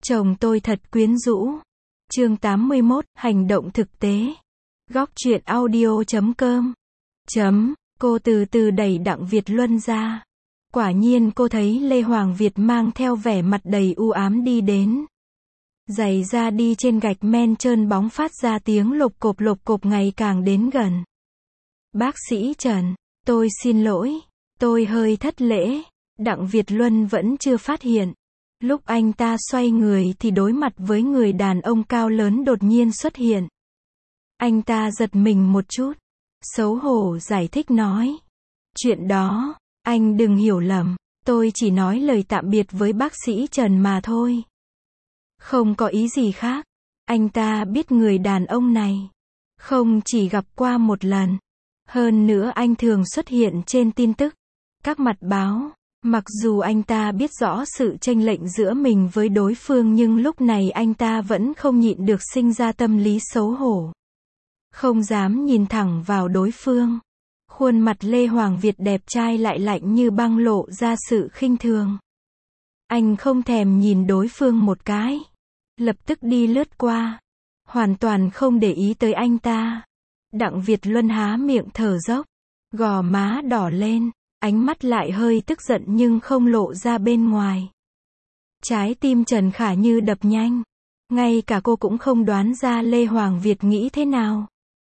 Chồng tôi thật quyến rũ. Chương 81, hành động thực tế. Góc truyện audio.com. Cô từ từ đẩy Đặng Việt Luân ra. Quả nhiên cô thấy Lê Hoàng Việt mang theo vẻ mặt đầy u ám đi đến. Giày da đi trên gạch men trơn bóng phát ra tiếng lộc cộp ngày càng đến gần. Bác sĩ Trần, tôi xin lỗi, tôi hơi thất lễ. Đặng Việt Luân vẫn chưa phát hiện. Lúc anh ta xoay người thì đối mặt với người đàn ông cao lớn đột nhiên xuất hiện. Anh ta giật mình một chút, xấu hổ giải thích nói. Chuyện đó, anh đừng hiểu lầm, tôi chỉ nói lời tạm biệt với bác sĩ Trần mà thôi. Không có ý gì khác. Anh ta biết người đàn ông này không chỉ gặp qua một lần. Hơn nữa anh thường xuất hiện trên tin tức, các mặt báo. Mặc dù anh ta biết rõ sự chênh lệch giữa mình với đối phương nhưng lúc này anh ta vẫn không nhịn được sinh ra tâm lý xấu hổ. Không dám nhìn thẳng vào đối phương. Khuôn mặt Lê Hoàng Việt đẹp trai lại lạnh như băng lộ ra sự khinh thường. Anh không thèm nhìn đối phương một cái. Lập tức đi lướt qua. Hoàn toàn không để ý tới anh ta. Đặng Việt Luân há miệng thở dốc. Gò má đỏ lên. Ánh mắt lại hơi tức giận nhưng không lộ ra bên ngoài. Trái tim Trần Khả Như đập nhanh. Ngay cả cô cũng không đoán ra Lê Hoàng Việt nghĩ thế nào.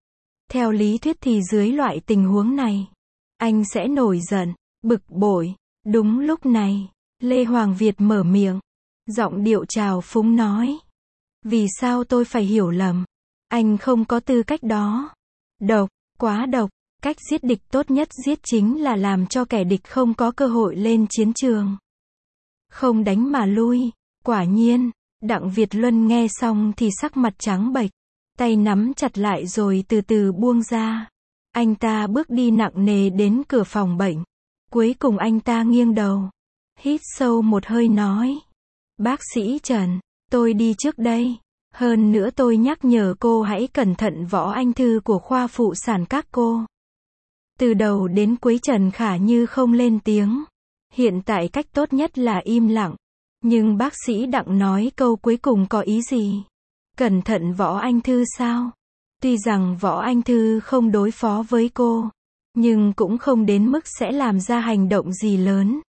Theo lý thuyết thì dưới loại tình huống này, anh sẽ nổi giận, bực bội. Đúng lúc này, Lê Hoàng Việt mở miệng. Giọng điệu trào phúng nói. Vì sao tôi phải hiểu lầm? Anh không có tư cách đó. Độc, quá độc. Cách giết địch tốt nhất giết chính là làm cho kẻ địch không có cơ hội lên chiến trường. Không đánh mà lui. Quả nhiên, Đặng Việt Luân nghe xong thì sắc mặt trắng bệch. Tay nắm chặt lại rồi từ từ buông ra. Anh ta bước đi nặng nề đến cửa phòng bệnh. Cuối cùng anh ta nghiêng đầu. Hít sâu một hơi nói. Bác sĩ Trần, tôi đi trước đây. Hơn nữa tôi nhắc nhở cô hãy cẩn thận võ anh thư của khoa phụ sản các cô. Từ đầu đến cuối Trần Khả Như không lên tiếng. Hiện tại cách tốt nhất là im lặng. Nhưng bác sĩ Đặng nói câu cuối cùng có ý gì? Cẩn thận võ anh thư sao? Tuy rằng võ anh thư không đối phó với cô, nhưng cũng không đến mức sẽ làm ra hành động gì lớn.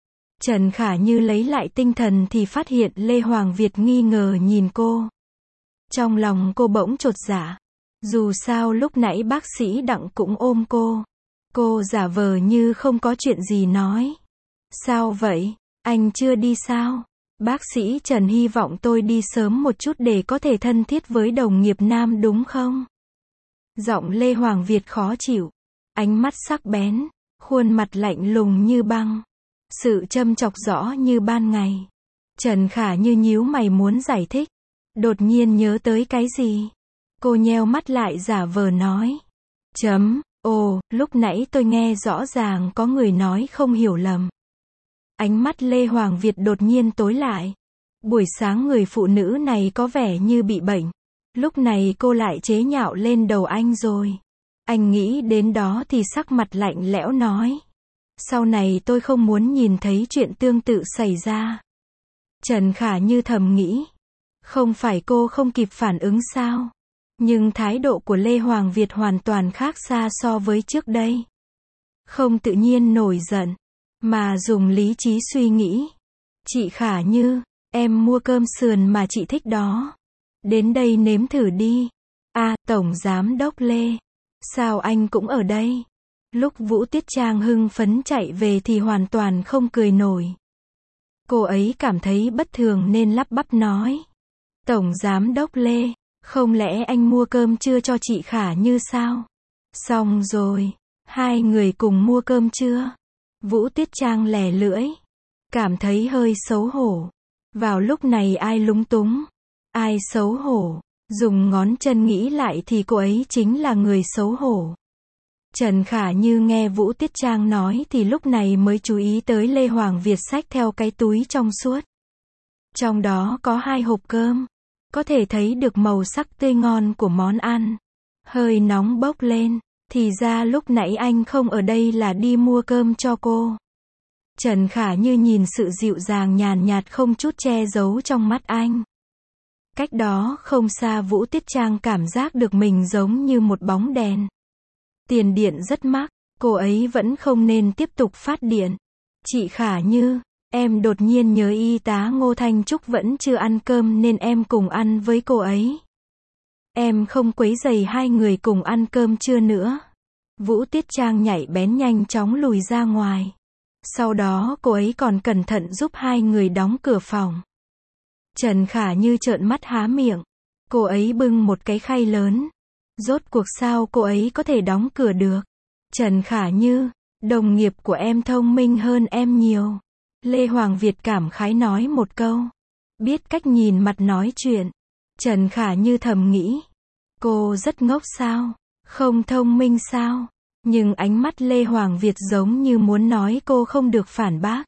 Trần Khả Như lấy lại tinh thần thì phát hiện Lê Hoàng Việt nghi ngờ nhìn cô. Trong lòng cô bỗng chột dạ. Dù sao lúc nãy bác sĩ Đặng cũng ôm cô. Cô giả vờ như không có chuyện gì nói. Sao vậy? Anh chưa đi sao? Bác sĩ Trần hy vọng tôi đi sớm một chút để có thể thân thiết với đồng nghiệp nam đúng không? Giọng Lê Hoàng Việt khó chịu. Ánh mắt sắc bén. Khuôn mặt lạnh lùng như băng. Sự châm chọc rõ như ban ngày. Trần Khả Như nhíu mày muốn giải thích. Đột nhiên nhớ tới cái gì? Cô nheo mắt lại giả vờ nói. Ồ, lúc nãy tôi nghe rõ ràng có người nói không hiểu lầm. Ánh mắt Lê Hoàng Việt đột nhiên tối lại. Buổi sáng người phụ nữ này có vẻ như bị bệnh. Lúc này cô lại chế nhạo lên đầu anh rồi. Anh nghĩ đến đó thì sắc mặt lạnh lẽo nói. Sau này tôi không muốn nhìn thấy chuyện tương tự xảy ra. Trần Khả Như thầm nghĩ. Không phải cô không kịp phản ứng sao? Nhưng thái độ của Lê Hoàng Việt hoàn toàn khác xa so với trước đây. Không tự nhiên nổi giận, mà dùng lý trí suy nghĩ. Chị Khả Như, em mua cơm sườn mà chị thích đó. Đến đây nếm thử đi. Tổng giám đốc Lê. Sao anh cũng ở đây? Lúc Vũ Tiết Trang hưng phấn chạy về thì hoàn toàn không cười nổi. Cô ấy cảm thấy bất thường nên lắp bắp nói. Tổng giám đốc Lê. Không lẽ anh mua cơm trưa cho chị Khả Như sao? Xong rồi, hai người cùng mua cơm trưa. Vũ Tiết Trang lè lưỡi, cảm thấy hơi xấu hổ. Vào lúc này ai lúng túng, ai xấu hổ, dùng ngón chân nghĩ lại thì cô ấy chính là người xấu hổ. Trần Khả Như nghe Vũ Tiết Trang nói thì lúc này mới chú ý tới Lê Hoàng Việt xách theo cái túi trong suốt. Trong đó có 2 hộp cơm. Có thể thấy được màu sắc tươi ngon của món ăn. Hơi nóng bốc lên. Thì ra lúc nãy anh không ở đây là đi mua cơm cho cô. Trần Khả Như nhìn sự dịu dàng nhàn nhạt không chút che giấu trong mắt anh. Cách đó không xa Vũ Tiết Trang cảm giác được mình giống như một bóng đèn. Tiền điện rất mắc, cô ấy vẫn không nên tiếp tục phát điện. Chị Khả Như, em đột nhiên nhớ y tá Ngô Thanh Trúc vẫn chưa ăn cơm nên em cùng ăn với cô ấy. Em không quấy rầy hai người cùng ăn cơm trưa nữa. Vũ Tiết Trang nhảy bén nhanh chóng lùi ra ngoài. Sau đó cô ấy còn cẩn thận giúp hai người đóng cửa phòng. Trần Khả Như trợn mắt há miệng. Cô ấy bưng một cái khay lớn. Rốt cuộc sao cô ấy có thể đóng cửa được? Trần Khả Như, đồng nghiệp của em thông minh hơn em nhiều. Lê Hoàng Việt cảm khái nói một câu. Biết cách nhìn mặt nói chuyện. Trần Khả Như thầm nghĩ. Cô rất ngốc sao? Không thông minh sao? Nhưng ánh mắt Lê Hoàng Việt giống như muốn nói cô không được phản bác.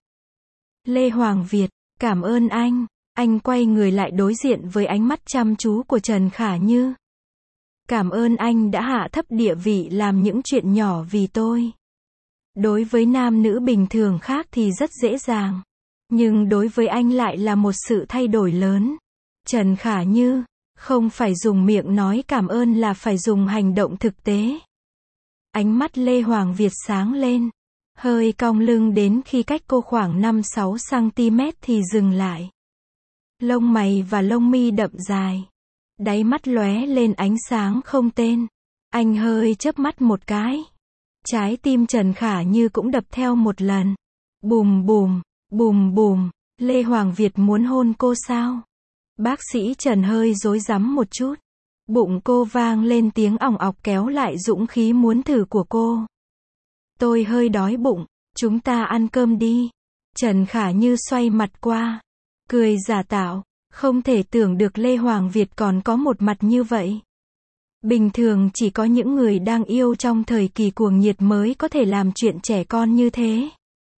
Lê Hoàng Việt, cảm ơn anh. Anh quay người lại đối diện với ánh mắt chăm chú của Trần Khả Như. Cảm ơn anh đã hạ thấp địa vị làm những chuyện nhỏ vì tôi. Đối với nam nữ bình thường khác thì rất dễ dàng. Nhưng đối với anh lại là một sự thay đổi lớn. Trần Khả Như, không phải dùng miệng nói cảm ơn là phải dùng hành động thực tế. Ánh mắt Lê Hoàng Việt sáng lên. Hơi cong lưng đến khi cách cô khoảng 5-6 cm thì dừng lại. Lông mày và lông mi đậm dài. Đáy mắt lóe lên ánh sáng không tên. Anh hơi chớp mắt một cái. Trái tim Trần Khả Như cũng đập theo một lần. Bùm bùm, bùm bùm. Lê Hoàng Việt muốn hôn cô sao? Bác sĩ Trần hơi rối rắm một chút. Bụng cô vang lên tiếng ỏng ọc kéo lại dũng khí muốn thử của cô. Tôi hơi đói bụng, chúng ta ăn cơm đi. Trần Khả Như xoay mặt qua. Cười giả tạo, không thể tưởng được Lê Hoàng Việt còn có một mặt như vậy. Bình thường chỉ có những người đang yêu trong thời kỳ cuồng nhiệt mới có thể làm chuyện trẻ con như thế.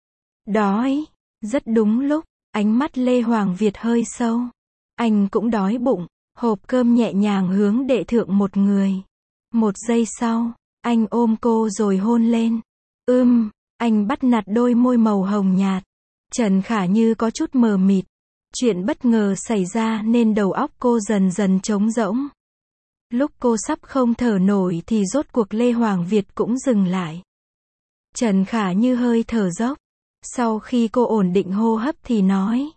Đói, rất đúng lúc, ánh mắt Lê Hoàng Việt hơi sâu. Anh cũng đói bụng, hộp cơm nhẹ nhàng hướng đệ thượng một người. Một giây sau, anh ôm cô rồi hôn lên. Anh bắt nạt đôi môi màu hồng nhạt. Trần Khả Như có chút mờ mịt. Chuyện bất ngờ xảy ra nên đầu óc cô dần dần trống rỗng. Lúc cô sắp không thở nổi thì rốt cuộc Lê Hoàng Việt cũng dừng lại. Trần Khả Như hơi thở dốc. Sau khi cô ổn định hô hấp thì nói.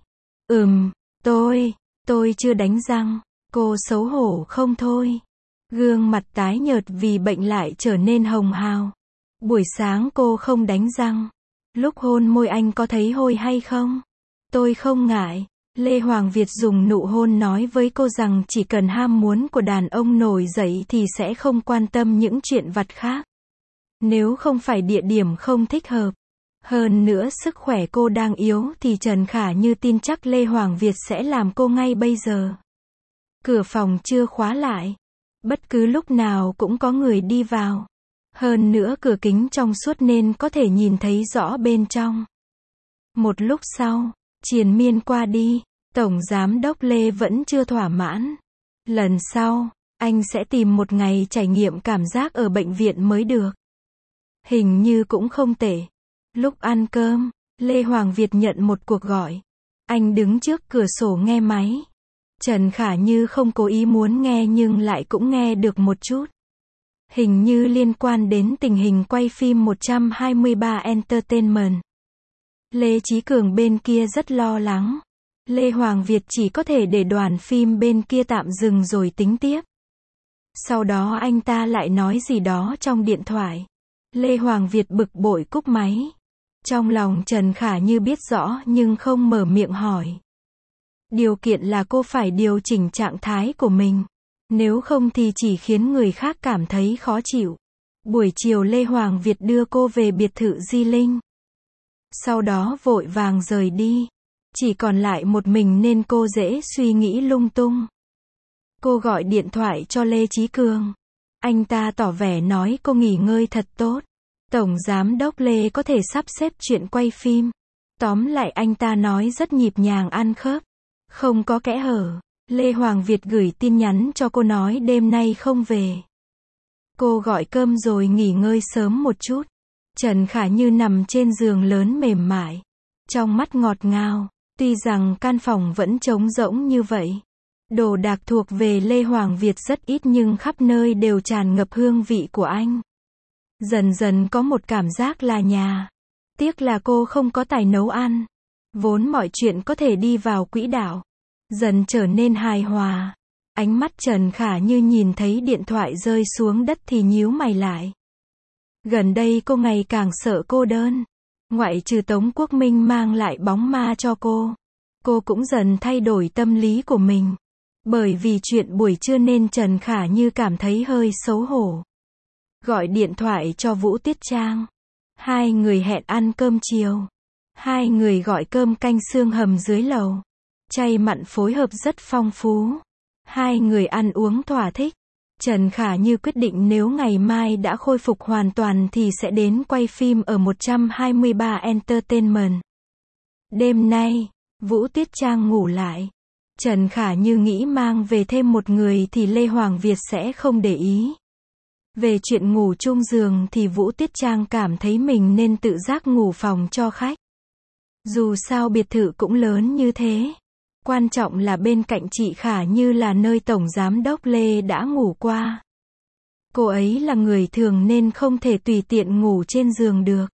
Tôi chưa đánh răng. Cô xấu hổ không thôi. Gương mặt tái nhợt vì bệnh lại trở nên hồng hào. Buổi sáng cô không đánh răng. Lúc hôn môi anh có thấy hôi hay không? Tôi không ngại. Lê Hoàng Việt dùng nụ hôn nói với cô rằng chỉ cần ham muốn của đàn ông nổi dậy thì sẽ không quan tâm những chuyện vặt khác. Nếu không phải địa điểm không thích hợp. Hơn nữa sức khỏe cô đang yếu thì Trần Khả Như tin chắc Lê Hoàng Việt sẽ làm cô ngay bây giờ. Cửa phòng chưa khóa lại. Bất cứ lúc nào cũng có người đi vào. Hơn nữa cửa kính trong suốt nên có thể nhìn thấy rõ bên trong. Một lúc sau, triền miên qua đi, Tổng Giám đốc Lê vẫn chưa thỏa mãn. Lần sau, anh sẽ tìm một ngày trải nghiệm cảm giác ở bệnh viện mới được. Hình như cũng không tệ. Lúc ăn cơm, Lê Hoàng Việt nhận một cuộc gọi. Anh đứng trước cửa sổ nghe máy. Trần Khả Như không cố ý muốn nghe nhưng lại cũng nghe được một chút. Hình như liên quan đến tình hình quay phim 123 Entertainment. Lê Chí Cường bên kia rất lo lắng. Lê Hoàng Việt chỉ có thể để đoàn phim bên kia tạm dừng rồi tính tiếp. Sau đó anh ta lại nói gì đó trong điện thoại. Lê Hoàng Việt bực bội cúp máy. Trong lòng Trần Khả Như biết rõ nhưng không mở miệng hỏi. Điều kiện là cô phải điều chỉnh trạng thái của mình. Nếu không thì chỉ khiến người khác cảm thấy khó chịu. Buổi chiều Lê Hoàng Việt đưa cô về biệt thự Di Linh. Sau đó vội vàng rời đi. Chỉ còn lại một mình nên cô dễ suy nghĩ lung tung. Cô gọi điện thoại cho Lê Chí Cường. Anh ta tỏ vẻ nói cô nghỉ ngơi thật tốt. Tổng Giám đốc Lê có thể sắp xếp chuyện quay phim. Tóm lại anh ta nói rất nhịp nhàng ăn khớp. Không có kẽ hở. Lê Hoàng Việt gửi tin nhắn cho cô nói đêm nay không về. Cô gọi cơm rồi nghỉ ngơi sớm một chút. Trần Khả Như nằm trên giường lớn mềm mại. trong mắt ngọt ngào. Tuy rằng căn phòng vẫn trống rỗng như vậy. Đồ đạc thuộc về Lê Hoàng Việt rất ít nhưng khắp nơi đều tràn ngập hương vị của anh. Dần dần có một cảm giác là nhà. Tiếc là cô không có tài nấu ăn. Vốn mọi chuyện có thể đi vào quỹ đạo. Dần trở nên hài hòa. Ánh mắt Trần Khả Như nhìn thấy điện thoại rơi xuống đất thì nhíu mày lại. Gần đây cô ngày càng sợ cô đơn. Ngoại trừ Tống Quốc Minh mang lại bóng ma cho cô cũng dần thay đổi tâm lý của mình. Bởi vì chuyện buổi trưa nên Trần Khả Như cảm thấy hơi xấu hổ. Gọi điện thoại cho Vũ Tiết Trang. Hai người hẹn ăn cơm chiều. Hai người gọi cơm canh xương hầm dưới lầu. Chay mặn phối hợp rất phong phú. Hai người ăn uống thỏa thích. Trần Khả Như quyết định nếu ngày mai đã khôi phục hoàn toàn thì sẽ đến quay phim ở 123 Entertainment. Đêm nay, Vũ Tiết Trang ngủ lại. Trần Khả Như nghĩ mang về thêm một người thì Lê Hoàng Việt sẽ không để ý. Về chuyện ngủ chung giường thì Vũ Tiết Trang cảm thấy mình nên tự giác ngủ phòng cho khách. Dù sao biệt thự cũng lớn như thế. Quan trọng là bên cạnh chị Khả Như là nơi Tổng Giám đốc Lê đã ngủ qua. Cô ấy là người thường nên không thể tùy tiện ngủ trên giường được.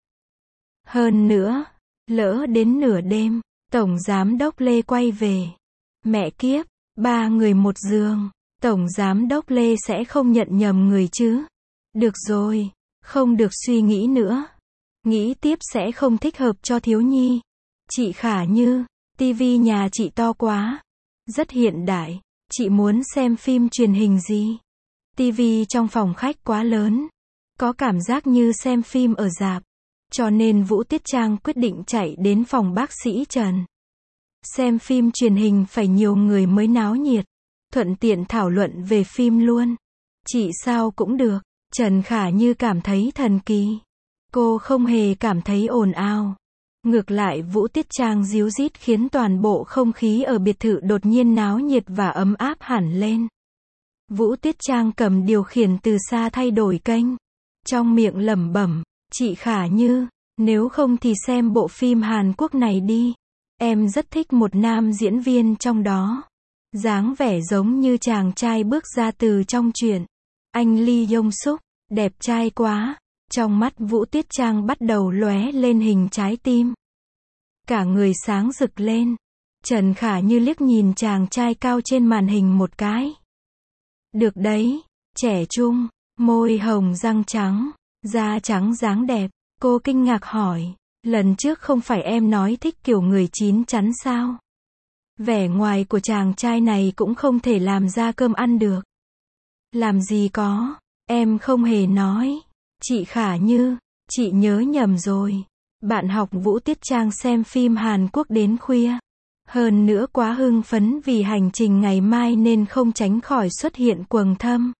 Hơn nữa, lỡ đến nửa đêm, Tổng Giám đốc Lê quay về. Mẹ kiếp, ba người một giường. Tổng Giám đốc Lê sẽ không nhận nhầm người chứ. Được rồi, không được suy nghĩ nữa. Nghĩ tiếp sẽ không thích hợp cho thiếu nhi. Chị Khả Như, tivi nhà chị to quá. Rất hiện đại. Chị muốn xem phim truyền hình gì? Tivi trong phòng khách quá lớn. Có cảm giác như xem phim ở rạp. Cho nên Vũ Tiết Trang quyết định chạy đến phòng bác sĩ Trần. Xem phim truyền hình phải nhiều người mới náo nhiệt. Thuận tiện thảo luận về phim luôn. Chị sao cũng được. Trần Khả Như cảm thấy thần kỳ. Cô không hề cảm thấy ồn ào. Ngược lại Vũ Tiết Trang ríu rít khiến toàn bộ không khí ở biệt thự đột nhiên náo nhiệt và ấm áp hẳn lên. Vũ Tiết Trang cầm điều khiển từ xa thay đổi kênh. Trong miệng lẩm bẩm, chị Khả Như, nếu không thì xem bộ phim Hàn Quốc này đi. Em rất thích một nam diễn viên trong đó. Dáng vẻ giống như chàng trai bước ra từ trong truyện. Anh Lee Yong Suk, đẹp trai quá. Trong mắt Vũ Tiết Trang bắt đầu lóe lên hình trái tim. Cả người sáng rực lên. Trần Khả Như liếc nhìn chàng trai cao trên màn hình một cái. Được đấy, trẻ trung, môi hồng răng trắng, da trắng dáng đẹp. Cô kinh ngạc hỏi, lần trước không phải em nói thích kiểu người chín chắn sao? Vẻ ngoài của chàng trai này cũng không thể làm ra cơm ăn được. Làm gì có, em không hề nói. Chị Khả Như, chị nhớ nhầm rồi. Bạn học Vũ Tiết Trang xem phim Hàn Quốc đến khuya. Hơn nữa quá hưng phấn vì hành trình ngày mai nên không tránh khỏi xuất hiện quầng thâm.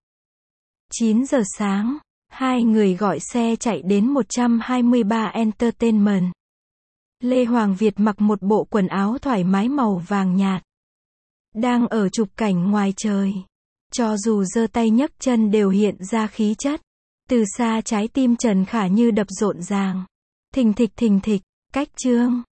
9 giờ sáng, hai người gọi xe chạy đến 123 Entertainment. Lê Hoàng Việt mặc một bộ quần áo thoải mái màu vàng nhạt. Đang ở chụp cảnh ngoài trời. Cho dù giơ tay nhấc chân đều hiện ra khí chất. Từ xa trái tim Trần Khả Như đập rộn ràng. Thình thịch, cách chương.